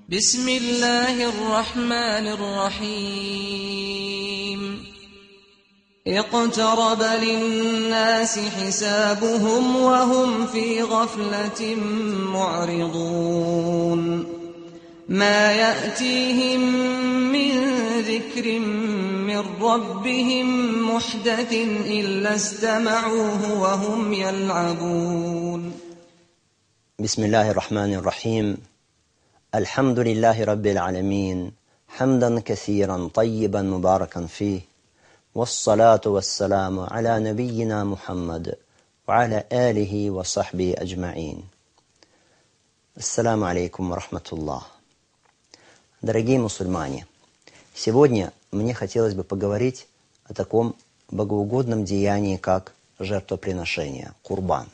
بسم الله الرحمن الرحيم اقترب للناس حسابهم وهم في غفلة معرضون ما يأتيهم من ذكر من ربهم محدث إلا استمعوه وهم يلعبون بسم الله الرحمن الرحيم الحمد لله رب العالمين حمدا كثيرا طيبا مباركا فيه والصلاة والسلام على نبينا Мухаммад وعلى آله وصحبه أجمعين. Ассаламу алейкум ва рахматуллах. Дорогие мусульмане, сегодня мне хотелось бы поговорить о таком богоугодном деянии, как жертвоприношение, курбан.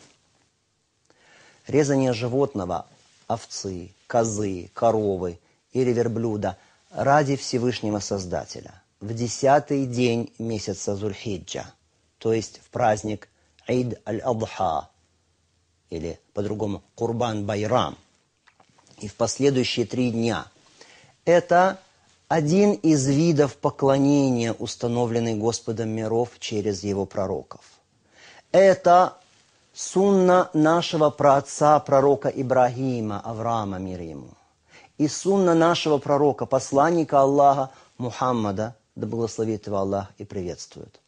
Резание животного, овцы, козы, коровы или верблюда ради Всевышнего Создателя в 10-й день месяца Зуль-Хиджа, то есть в праздник Ид аль-Адха, или по-другому Курбан-Байрам, и в последующие 3 дня. Это один из видов поклонения, установленный Господом миров через Его пророков. Это сунна нашего праотца, пророка Ибрагима, Авраама, мир ему, и сунна нашего пророка, посланника Аллаха Мухаммада, да благословит его Аллах и приветствует.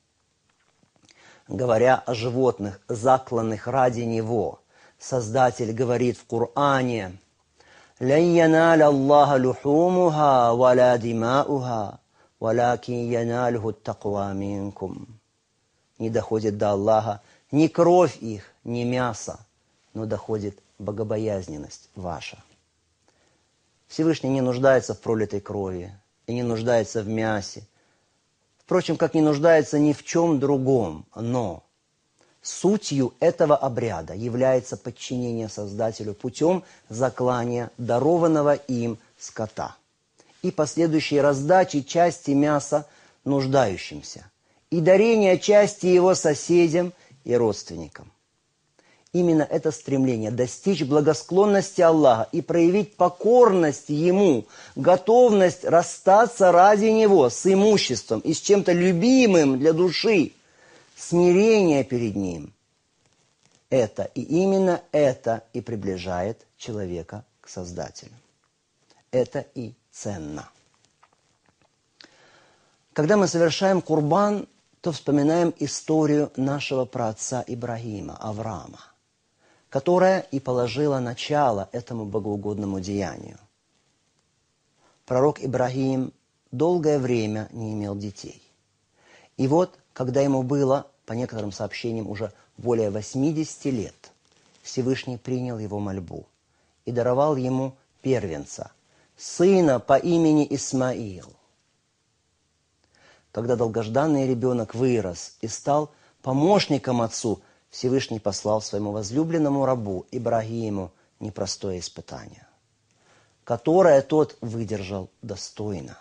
Говоря о животных, закланных ради Него, Создатель говорит в Коране: «Лен яналя Аллаха люхумуха валя димауха, валякин яналюху таква минкум». Не доходит до Аллаха ни кровь их, ни мясо, но доходит богобоязненность ваша. Всевышний не нуждается в пролитой крови и не нуждается в мясе. Впрочем, как не нуждается ни в чем другом, но сутью этого обряда является подчинение Создателю путем заклания дарованного им скота и последующей раздачи части мяса нуждающимся и дарение части его соседям и родственникам. Именно это стремление достичь благосклонности Аллаха и проявить покорность Ему, готовность расстаться ради Него с имуществом и с чем-то любимым для души, смирение перед Ним. Это и именно это и приближает человека к Создателю. Это и ценно. Когда мы совершаем курбан, то вспоминаем историю нашего праотца Ибрагима, Авраама, которая и положила начало этому богоугодному деянию. Пророк Ибрагим долгое время не имел детей. И вот, когда ему было, по некоторым сообщениям, уже более 80 лет, Всевышний принял его мольбу и даровал ему первенца, сына по имени Исмаил. Когда долгожданный ребенок вырос и стал помощником отцу, Всевышний послал своему возлюбленному рабу Ибрагиму непростое испытание, которое тот выдержал достойно.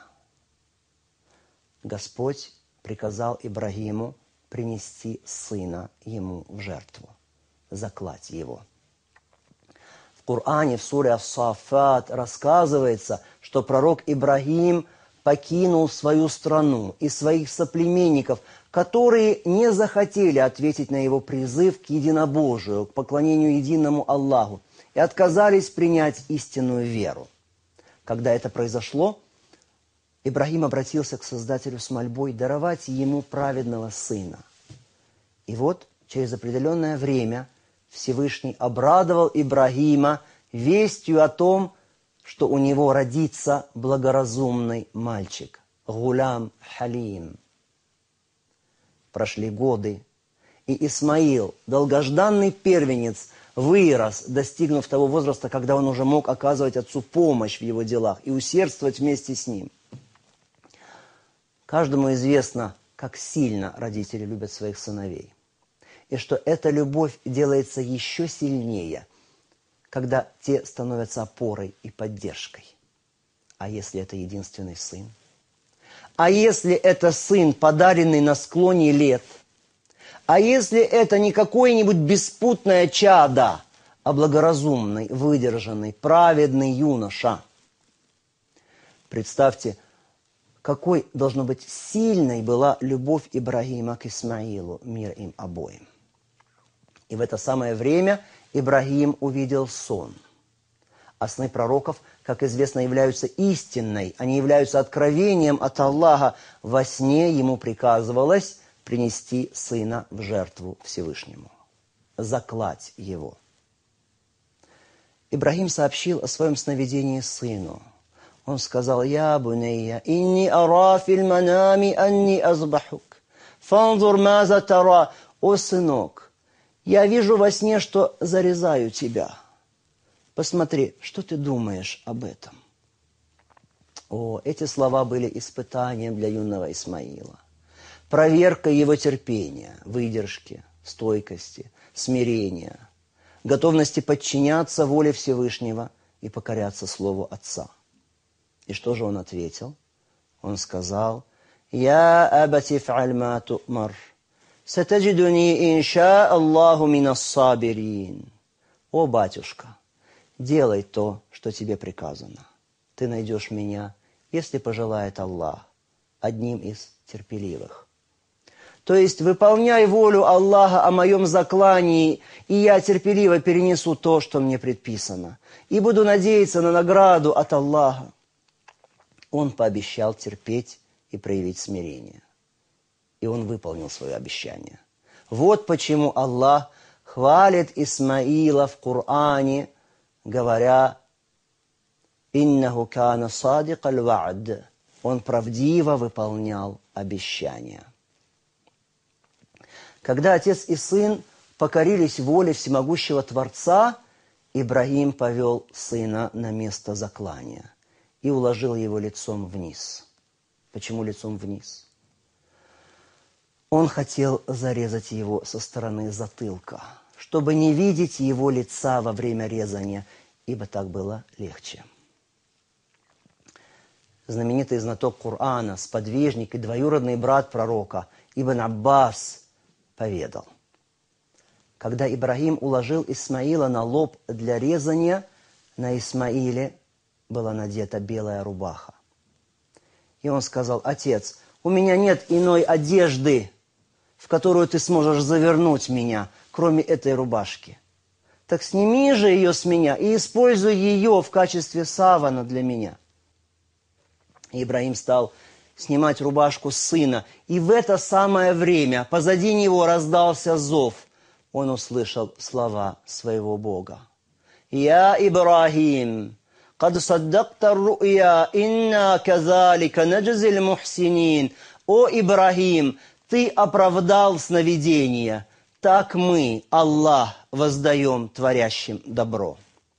Господь приказал Ибрагиму принести сына ему в жертву, заклать его. В Коране, в суре Ас-Саффат рассказывается, что пророк Ибрагим покинул свою страну и своих соплеменников, которые не захотели ответить на его призыв к единобожию, к поклонению единому Аллаху, и отказались принять истинную веру. Когда это произошло, Ибрагим обратился к Создателю с мольбой даровать ему праведного сына. И вот, через определенное время, Всевышний обрадовал Ибрагима вестью о том, что у него родится благоразумный мальчик, Гулям Халим. Прошли годы, и Исмаил, долгожданный первенец, вырос, достигнув того возраста, когда он уже мог оказывать отцу помощь в его делах и усердствовать вместе с ним. Каждому известно, как сильно родители любят своих сыновей, и что эта любовь делается еще сильнее, когда те становятся опорой и поддержкой. А если это единственный сын? А если это сын, подаренный на склоне лет? А если это не какое-нибудь беспутное чадо, а благоразумный, выдержанный, праведный юноша? Представьте, какой, должно быть, сильной была любовь Ибрагима к Исмаилу, мир им обоим. И в это самое время Ибрагим увидел сон. А сны пророков, как известно, являются истинной, они являются откровением от Аллаха. Во сне ему приказывалось принести сына в жертву Всевышнему, заклать его. Ибрагим сообщил о своем сновидении сыну. Он сказал: «Я бунейя, инни ара фил манами анни азбахук, фанзур маза тара». «О, сынок, я вижу во сне, что зарезаю тебя. Посмотри, что ты думаешь об этом?» О, эти слова были испытанием для юного Исмаила, проверкой его терпения, выдержки, стойкости, смирения, готовности подчиняться воле Всевышнего и покоряться слову Отца. И что же он ответил? Он сказал: «Я абати ф'аль ма ту'мар, сатаджидуни инша Аллаху минас сабирин». «О, батюшка, делай то, что тебе приказано. Ты найдешь меня, если пожелает Аллах, одним из терпеливых». То есть выполняй волю Аллаха о моем заклании, и я терпеливо перенесу то, что мне предписано, и буду надеяться на награду от Аллаха. Он пообещал терпеть и проявить смирение. И он выполнил свое обещание. Вот почему Аллах хвалит Исмаила в Коране, говоря: «Иннаху кана садикаль ва'д». Он правдиво выполнял обещания. Когда отец и сын покорились воле всемогущего Творца, Ибрагим повел сына на место заклания и уложил его лицом вниз. Почему лицом вниз? Он хотел зарезать его со стороны затылка, чтобы не видеть его лица во время резания, ибо так было легче. Знаменитый знаток Корана, сподвижник и двоюродный брат пророка Ибн Аббас поведал: когда Ибрагим уложил Исмаила на лоб для резания, на Исмаиле была надета белая рубаха. И он сказал: «Отец, у меня нет иной одежды, в которую ты сможешь завернуть меня, кроме этой рубашки. Так сними же ее с меня и используй ее в качестве савана для меня». И Ибрагим стал снимать рубашку с сына, и в это самое время позади него раздался зов. Он услышал слова своего Бога: «Я Ибрагим, قد صدقت الرؤيا إنا كذلك نجزي المحسنين». «О Ибрагим, ты оправдал сновидение, так мы, Аллах, воздаем творящим добро».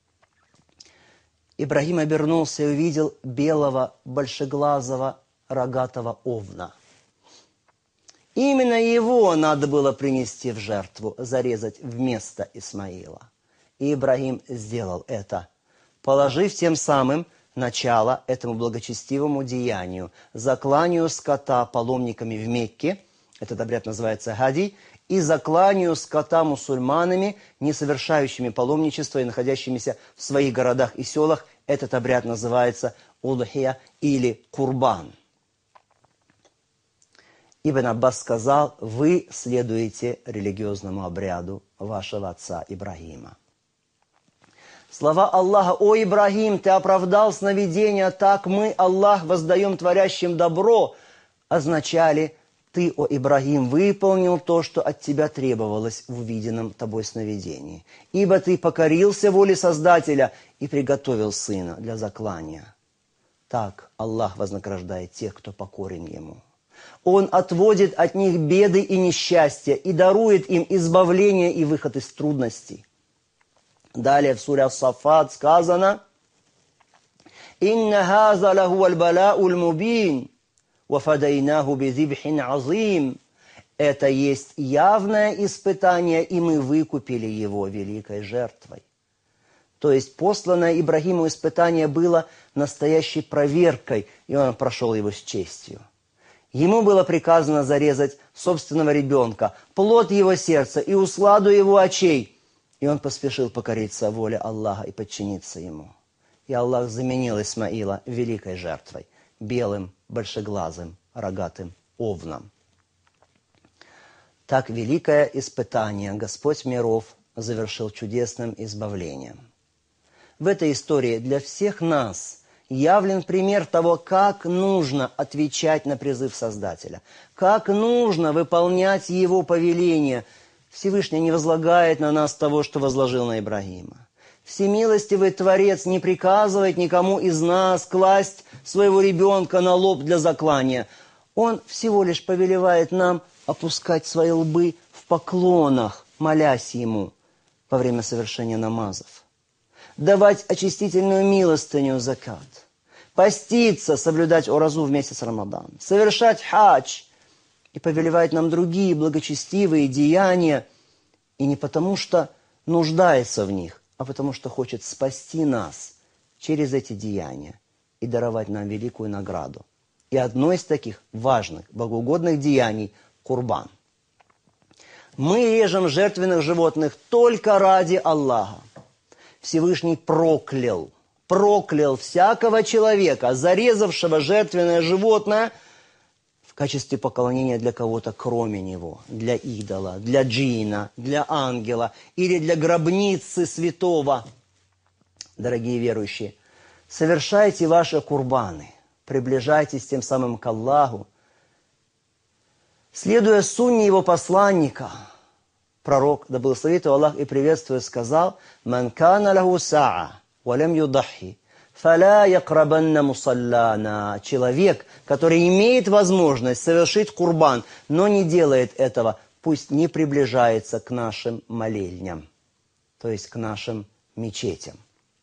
Ибрагим обернулся и увидел белого, большеглазого, рогатого овна. Именно его надо было принести в жертву, зарезать вместо Исмаила. И Ибрагим сделал это, положив тем самым начало этому благочестивому деянию, закланию скота паломниками в Мекке, этот обряд называется хади, и закланию скота мусульманами, не совершающими паломничество и находящимися в своих городах и селах, этот обряд называется удхия или курбан. Ибн Аббас сказал: вы следуете религиозному обряду вашего отца Ибрагима. Слова Аллаха: «О Ибрагим, ты оправдал сновидение, так мы, Аллах, воздаем творящим добро», означали: ты, о Ибрагим, выполнил то, что от тебя требовалось в увиденном тобой сновидении, ибо ты покорился воле Создателя и приготовил сына для заклания. Так Аллах вознаграждает тех, кто покорен Ему. Он отводит от них беды и несчастья и дарует им избавление и выход из трудностей. Далее в суре Ас-Саффат сказано: «Инна хаза лаху аль-бала'уль мубин, вафадайнаху бизибхин азим». Это есть явное испытание, и мы выкупили его великой жертвой. То есть посланное Ибрагиму испытание было настоящей проверкой, и он прошел его с честью. Ему было приказано зарезать собственного ребенка, плод его сердца и усладу его очей. И он поспешил покориться воле Аллаха и подчиниться Ему. и Аллах заменил Исмаила великой жертвой, белым, большеглазым, рогатым овном. Так великое испытание Господь миров завершил чудесным избавлением. В этой истории для всех нас явлен пример того, как нужно отвечать на призыв Создателя, как нужно выполнять Его повеление. Всевышний не возлагает на нас того, что возложил на Ибрагима. Всемилостивый Творец не приказывает никому из нас класть своего ребенка на лоб для заклания. Он всего лишь повелевает нам опускать свои лбы в поклонах, молясь Ему во время совершения намазов, давать очистительную милостыню закат, поститься, соблюдать оразу в месяц Рамадан, совершать хадж, и повелевает нам другие благочестивые деяния, и не потому что нуждается в них, а потому что хочет спасти нас через эти деяния и даровать нам великую награду. И одно из таких важных, богоугодных деяний – курбан. Мы режем жертвенных животных только ради Аллаха. Всевышний проклял всякого человека, зарезавшего жертвенное животное в качестве поклонения для кого-то, кроме него, для идола, для джина, для ангела или для гробницы святого. Дорогие верующие, совершайте ваши курбаны, приближайтесь тем самым к Аллаху, следуя сунне его посланника. Пророк, да благословит его Аллах и приветствует, сказал: «Ман кана лаху саа, валям юдахи, фаля якрабанна мусаллана». Человек, который имеет возможность совершить курбан, но не делает этого, пусть не приближается к нашим молельням, то есть к нашим мечетям.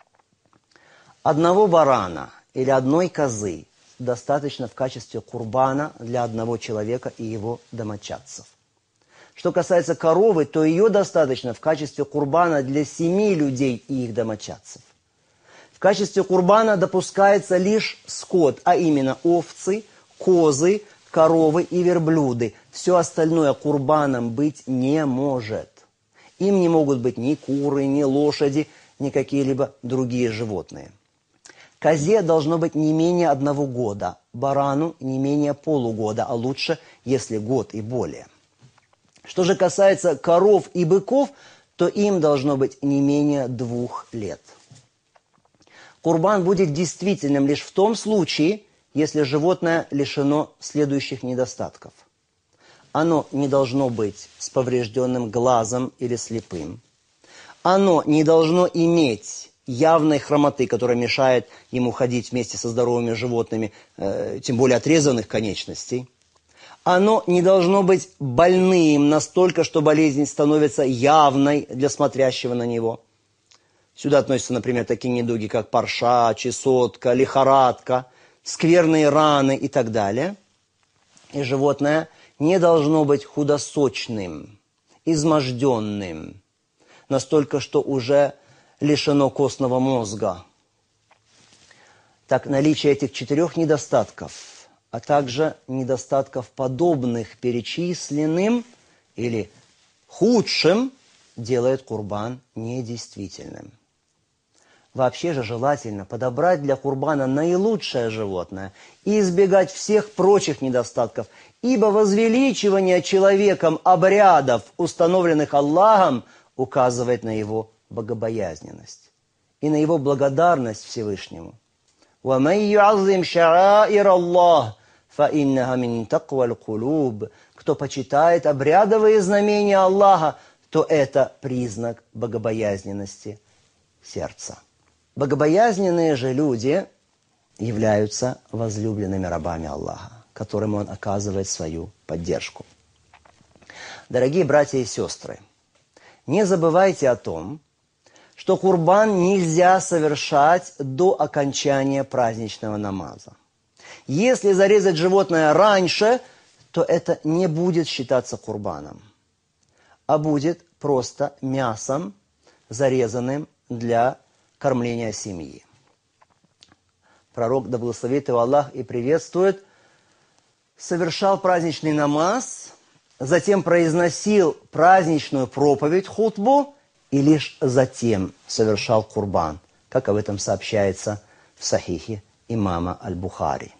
Одного барана или одной козы достаточно в качестве курбана для одного человека и его домочадцев. Что касается коровы, то ее достаточно в качестве курбана для 7 людей и их домочадцев. В качестве курбана допускается лишь скот, а именно овцы, козы, коровы и верблюды. Все остальное курбаном быть не может. Им не могут быть ни куры, ни лошади, ни какие-либо другие животные. Козе должно быть не менее 1 года, барану не менее полугода, а лучше, если год и более. Что же касается коров и быков, то им должно быть не менее 2 лет. Курбан будет действительным лишь в том случае, если животное лишено следующих недостатков. Оно не должно быть с поврежденным глазом или слепым. Оно не должно иметь явной хромоты, которая мешает ему ходить вместе со здоровыми животными, тем более отрезанных конечностей. Оно не должно быть больным настолько, что болезнь становится явной для смотрящего на него. Сюда относятся, например, такие недуги, как парша, чесотка, лихорадка, скверные раны и так далее. И животное не должно быть худосочным, изможденным, настолько, что уже лишено костного мозга. Так, наличие этих 4 недостатков, а также недостатков, подобных перечисленным или худшим, делает курбан недействительным. Вообще же желательно подобрать для курбана наилучшее животное и избегать всех прочих недостатков, ибо возвеличивание человеком обрядов, установленных Аллахом, указывает на его богобоязненность и на его благодарность Всевышнему. وَمَنْ يُعَظِّمْ شَعَائِرَ اللَّهِ فَإِنَّهَا مِنْ تَقْوَى الْقُلُوبِ. Кто почитает обрядовые знамения Аллаха, то это признак богобоязненности сердца. Богобоязненные же люди являются возлюбленными рабами Аллаха, которым Он оказывает свою поддержку. Дорогие братья и сестры, не забывайте о том, что курбан нельзя совершать до окончания праздничного намаза. Если зарезать животное раньше, то это не будет считаться курбаном, а будет просто мясом, зарезанным для кормления семьи. Пророк, да благословит его Аллах и приветствует, совершал праздничный намаз, затем произносил праздничную проповедь, хутбу, и лишь затем совершал курбан, как об этом сообщается в Сахихе имама Аль-Бухари.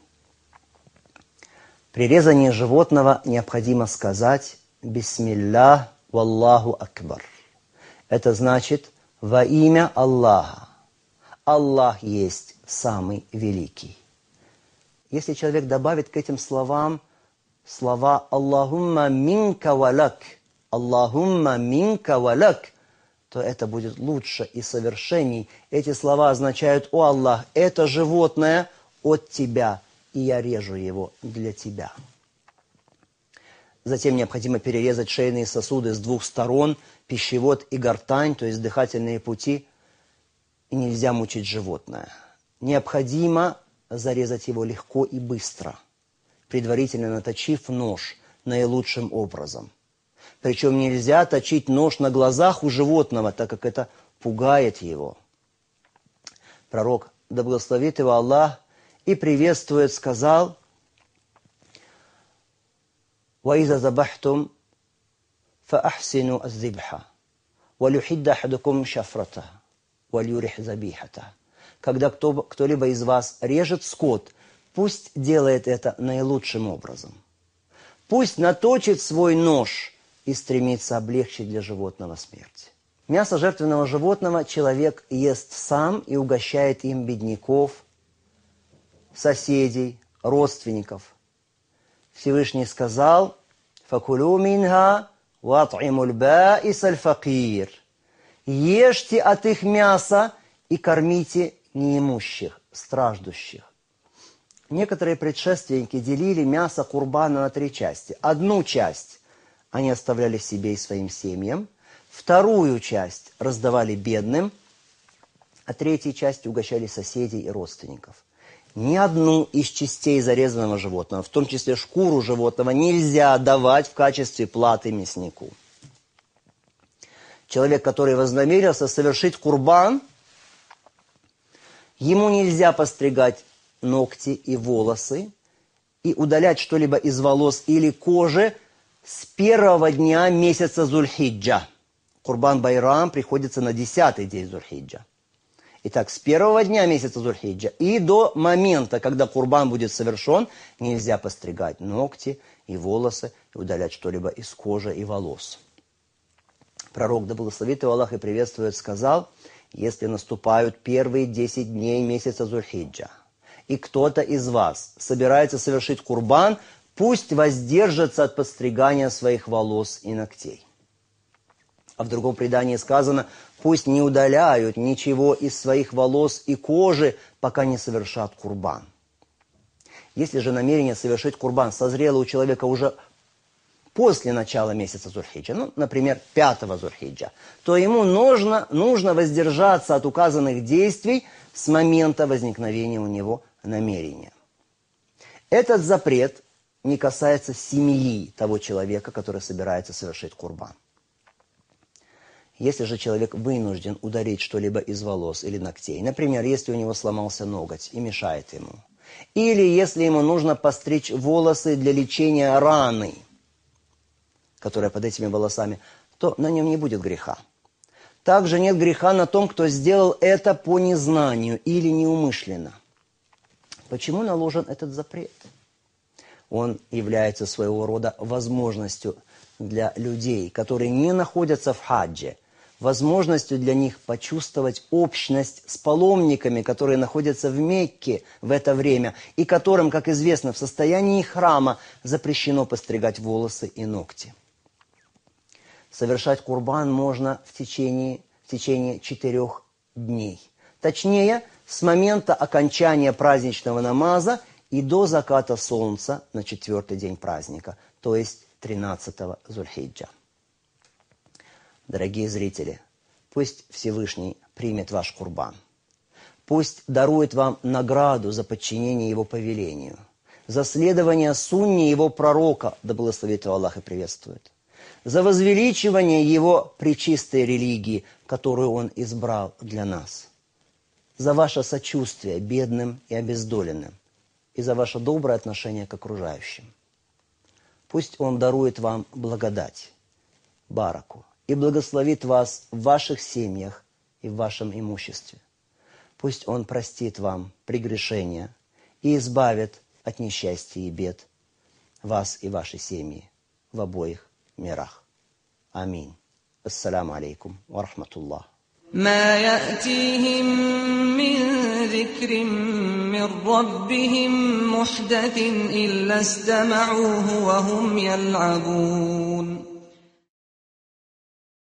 При резании животного необходимо сказать «Бисмиллах, валлаху акбар». Это значит «Во имя Аллаха». Аллах есть самый великий. Если человек добавит к этим словам слова «Аллахумма минка валак», «Аллахумма минка валак», то это будет лучше и совершенней. Эти слова означают «О Аллах, это животное от Тебя, и я режу его для Тебя». Затем необходимо перерезать шейные сосуды с двух сторон, пищевод и гортань, то есть дыхательные пути, и нельзя мучить животное. Необходимо зарезать его легко и быстро, предварительно наточив нож наилучшим образом. Причем нельзя точить нож на глазах у животного, так как это пугает его. Пророк, да благословит его Аллах, и приветствует, сказал: «Ваиза забахтум фаахсину аззибха, валюхидда ахадукум шафрата, валюрих забихата». Когда кто-либо из вас режет скот, пусть делает это наилучшим образом. Пусть наточит свой нож и стремится облегчить для животного смерть. Мясо жертвенного животного человек ест сам и угощает им бедняков, соседей, родственников. Всевышний сказал: «Факулю минха ват'имуль баис аль-факир». Ешьте от их мяса и кормите неимущих, страждущих. Некоторые предшественники делили мясо курбана на 3 части. Одну часть они оставляли себе и своим семьям, вторую часть раздавали бедным, а 3-ю часть угощали соседей и родственников. Ни одну из частей зарезанного животного, в том числе шкуру животного, нельзя давать в качестве платы мяснику. Человек, который вознамерился совершить курбан, ему нельзя постригать ногти и волосы и удалять что-либо из волос или кожи с 1-го дня месяца Зуль-Хиджа. Курбан-Байрам приходится на 10-й день Зуль-Хиджа. Итак, с 1-го дня месяца Зуль-Хиджа и до момента, когда курбан будет совершен, нельзя постригать ногти и волосы и удалять что-либо из кожи и волос. Пророк, да благословит его Аллах и приветствует, сказал: если наступают первые 10 дней месяца Зуль-Хиджа, и кто-то из вас собирается совершить курбан, пусть воздержится от подстригания своих волос и ногтей. А в другом предании сказано: пусть не удаляют ничего из своих волос и кожи, пока не совершат курбан. Если же намерение совершить курбан созрело у человека уже после начала месяца Зуль-Хиджа, например, 5-го Зуль-Хиджа, то ему нужно воздержаться от указанных действий с момента возникновения у него намерения. Этот запрет не касается семьи того человека, который собирается совершить курбан. Если же человек вынужден удалить что-либо из волос или ногтей, например, если у него сломался ноготь и мешает ему, или если ему нужно постричь волосы для лечения раны, которая под этими волосами, то на нем не будет греха. Также нет греха на том, кто сделал это по незнанию или неумышленно. Почему наложен этот запрет? Он является своего рода возможностью для людей, которые не находятся в хаджи, возможностью для них почувствовать общность с паломниками, которые находятся в Мекке в это время, и которым, как известно, в состоянии храма запрещено постригать волосы и ногти. Совершать курбан можно в течение 4 дней. Точнее, с момента окончания праздничного намаза и до заката солнца на 4-й день праздника, то есть 13-го Зуль-Хиджа. Дорогие зрители, пусть Всевышний примет ваш курбан. Пусть дарует вам награду за подчинение его повелению, за следование сунне его пророка, да благословит его Аллах и приветствует, за возвеличивание его пречистой религии, которую он избрал для нас, за ваше сочувствие бедным и обездоленным и за ваше доброе отношение к окружающим. Пусть он дарует вам благодать, бараку, и благословит вас в ваших семьях и в вашем имуществе. Пусть Он простит вам прегрешения и избавит от несчастья и бед вас и ваши семьи в обоих мирах. Аминь. Ассаламу алейкум ва рахматуллах. ما يأتيهم من ذكر من ربهم محدث إلا استمعوه وهم يلعبون